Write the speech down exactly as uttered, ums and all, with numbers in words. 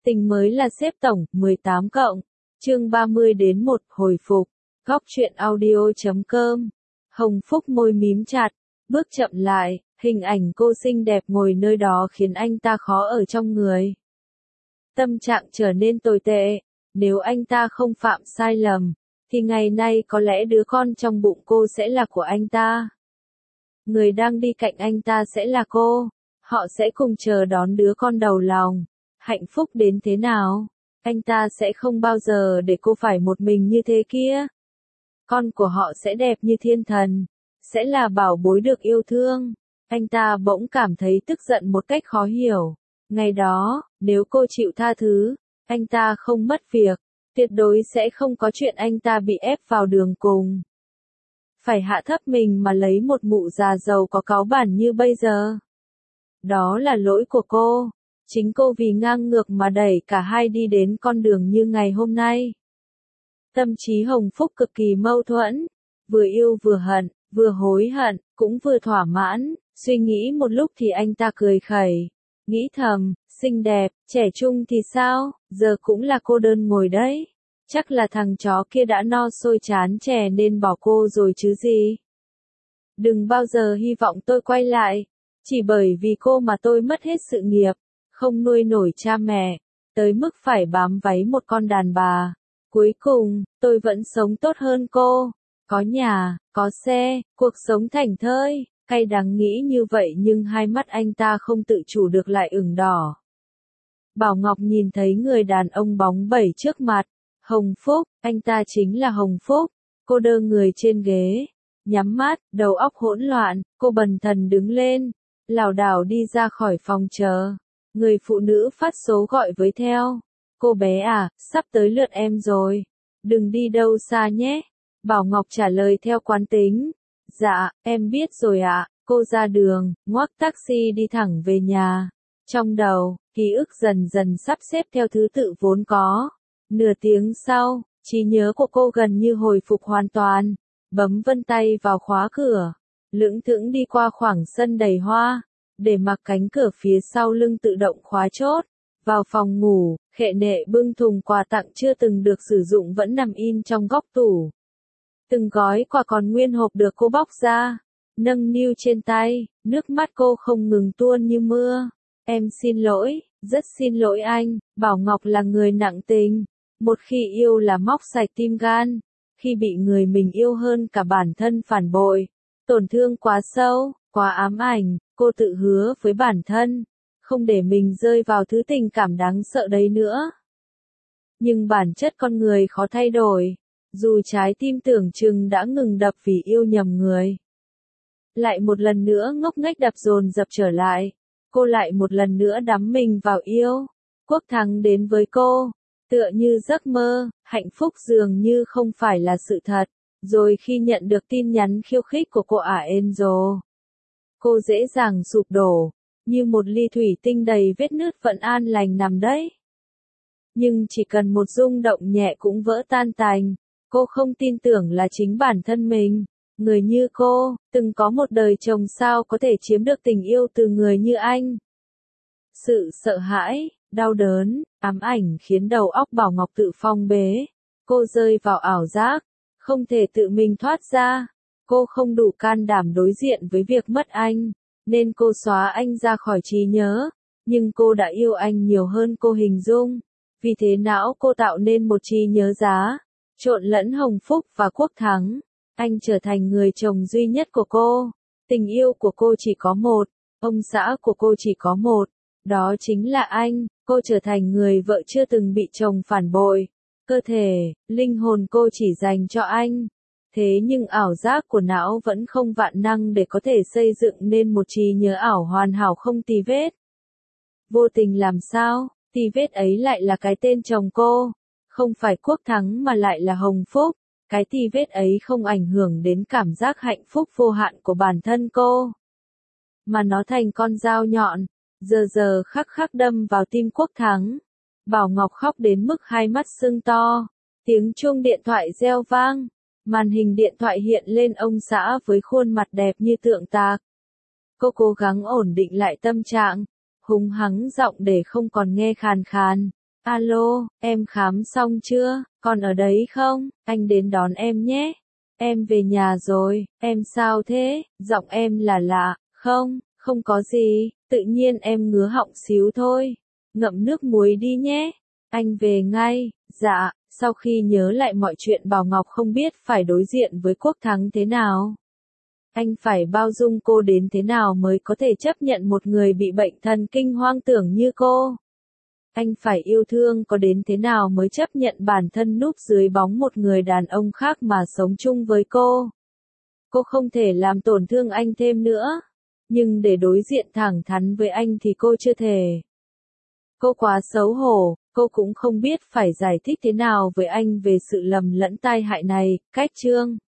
Tình mới là xếp tổng, mười tám cộng. Chương ba mươi đến một, hồi phục. Góc truyện audio chấm com. Hồng Phúc môi mím chặt, bước chậm lại, hình ảnh cô xinh đẹp ngồi nơi đó khiến anh ta khó ở trong người. Tâm trạng trở nên tồi tệ, nếu anh ta không phạm sai lầm, thì ngày nay có lẽ đứa con trong bụng cô sẽ là của anh ta. Người đang đi cạnh anh ta sẽ là cô, họ sẽ cùng chờ đón đứa con đầu lòng. Hạnh phúc đến thế nào, anh ta sẽ không bao giờ để cô phải một mình như thế kia. Con của họ sẽ đẹp như thiên thần, sẽ là bảo bối được yêu thương. Anh ta bỗng cảm thấy tức giận một cách khó hiểu. Ngày đó, nếu cô chịu tha thứ, anh ta không mất việc, tuyệt đối sẽ không có chuyện anh ta bị ép vào đường cùng. Phải hạ thấp mình mà lấy một mụ già giàu có cáu bản như bây giờ. Đó là lỗi của cô. Chính cô vì ngang ngược mà đẩy cả hai đi đến con đường như ngày hôm nay. Tâm trí Hồng Phúc cực kỳ mâu thuẫn, vừa yêu vừa hận, vừa hối hận, cũng vừa thỏa mãn. Suy nghĩ một lúc thì anh ta cười khẩy, nghĩ thầm, xinh đẹp, trẻ trung thì sao, giờ cũng là cô đơn ngồi đấy. Chắc là thằng chó kia đã no sôi chán chè nên bỏ cô rồi chứ gì. Đừng bao giờ hy vọng tôi quay lại, chỉ bởi vì cô mà tôi mất hết sự nghiệp, không nuôi nổi cha mẹ, tới mức phải bám váy một con đàn bà. Cuối cùng, tôi vẫn sống tốt hơn cô, có nhà, có xe, cuộc sống thảnh thơi. Cay đắng nghĩ như vậy nhưng hai mắt anh ta không tự chủ được lại ửng đỏ. Bảo Ngọc nhìn thấy người đàn ông bóng bẩy trước mặt. Hồng Phúc, anh ta chính là Hồng Phúc. Cô đơ người trên ghế, nhắm mắt, đầu óc hỗn loạn, cô bần thần đứng lên, lảo đảo đi ra khỏi phòng chờ. Người phụ nữ phát số gọi với theo. Cô bé à, sắp tới lượt em rồi. Đừng đi đâu xa nhé. Bảo Ngọc trả lời theo quán tính. Dạ, em biết rồi ạ. Cô ra đường, ngoắc taxi đi thẳng về nhà. Trong đầu, ký ức dần dần sắp xếp theo thứ tự vốn có. Nửa tiếng sau, trí nhớ của cô gần như hồi phục hoàn toàn. Bấm vân tay vào khóa cửa. Lững thững đi qua khoảng sân đầy hoa. Để mặc cánh cửa phía sau lưng tự động khóa chốt. Vào phòng ngủ, khệ nệ bưng thùng quà tặng chưa từng được sử dụng vẫn nằm in trong góc tủ. Từng gói quà còn nguyên hộp được cô bóc ra, nâng niu trên tay, nước mắt cô không ngừng tuôn như mưa. Em xin lỗi, rất xin lỗi anh. Bảo Ngọc là người nặng tình, một khi yêu là móc sạch tim gan, khi bị người mình yêu hơn cả bản thân phản bội, tổn thương quá sâu, quá ám ảnh, cô tự hứa với bản thân, không để mình rơi vào thứ tình cảm đáng sợ đấy nữa. Nhưng bản chất con người khó thay đổi. Dù trái tim tưởng chừng đã ngừng đập vì yêu nhầm người. Lại một lần nữa ngốc nghếch đập dồn dập trở lại. Cô lại một lần nữa đắm mình vào yêu. Quốc thắng đến với cô. Tựa như giấc mơ, hạnh phúc dường như không phải là sự thật. Rồi khi nhận được tin nhắn khiêu khích của cô ả Enzo, cô dễ dàng sụp đổ. Như một ly thủy tinh đầy vết nứt vẫn an lành nằm đấy. Nhưng chỉ cần một rung động nhẹ cũng vỡ tan tành. Cô không tin tưởng là chính bản thân mình. Người như cô, từng có một đời chồng sao có thể chiếm được tình yêu từ người như anh. Sự sợ hãi, đau đớn, ám ảnh khiến đầu óc Bảo Ngọc tự phong bế. Cô rơi vào ảo giác, không thể tự mình thoát ra. Cô không đủ can đảm đối diện với việc mất anh, nên cô xóa anh ra khỏi trí nhớ. Nhưng cô đã yêu anh nhiều hơn cô hình dung. Vì thế não cô tạo nên một trí nhớ giá. Trộn lẫn Hồng Phúc và Quốc Thắng, anh trở thành người chồng duy nhất của cô. Tình yêu của cô chỉ có một, ông xã của cô chỉ có một, đó chính là anh. Cô trở thành người vợ chưa từng bị chồng phản bội. Cơ thể, linh hồn cô chỉ dành cho anh. Thế nhưng ảo giác của não vẫn không vạn năng để có thể xây dựng nên một trí nhớ ảo hoàn hảo không tì vết. Vô tình làm sao, tì vết ấy lại là cái tên chồng cô. Không phải Quốc Thắng mà lại là Hồng Phúc. Cái tì vết ấy không ảnh hưởng đến cảm giác hạnh phúc vô hạn của bản thân cô, mà nó thành con dao nhọn, giờ giờ khắc khắc đâm vào tim Quốc Thắng. Bảo Ngọc khóc đến mức hai mắt sưng to. Tiếng chuông điện thoại reo vang. Màn hình điện thoại hiện lên ông xã với khuôn mặt đẹp như tượng tạc. Cô cố gắng ổn định lại tâm trạng, hùng hắng giọng để không còn nghe khàn khàn. Alo, em khám xong chưa? Còn ở đấy không? Anh đến đón em nhé. Em về nhà rồi, em sao thế? Giọng em là lạ. Không, không có gì, tự nhiên em ngứa họng xíu thôi. Ngậm nước muối đi nhé. Anh về ngay. Dạ, sau khi nhớ lại mọi chuyện Bảo Ngọc không biết phải đối diện với Quốc Thắng thế nào. Anh phải bao dung cô đến thế nào mới có thể chấp nhận một người bị bệnh thần kinh hoang tưởng như cô. Anh phải yêu thương có đến thế nào mới chấp nhận bản thân núp dưới bóng một người đàn ông khác mà sống chung với cô. Cô không thể làm tổn thương anh thêm nữa. Nhưng để đối diện thẳng thắn với anh thì cô chưa thể. Cô quá xấu hổ, cô cũng không biết phải giải thích thế nào với anh về sự lầm lẫn tai hại này. Cách chương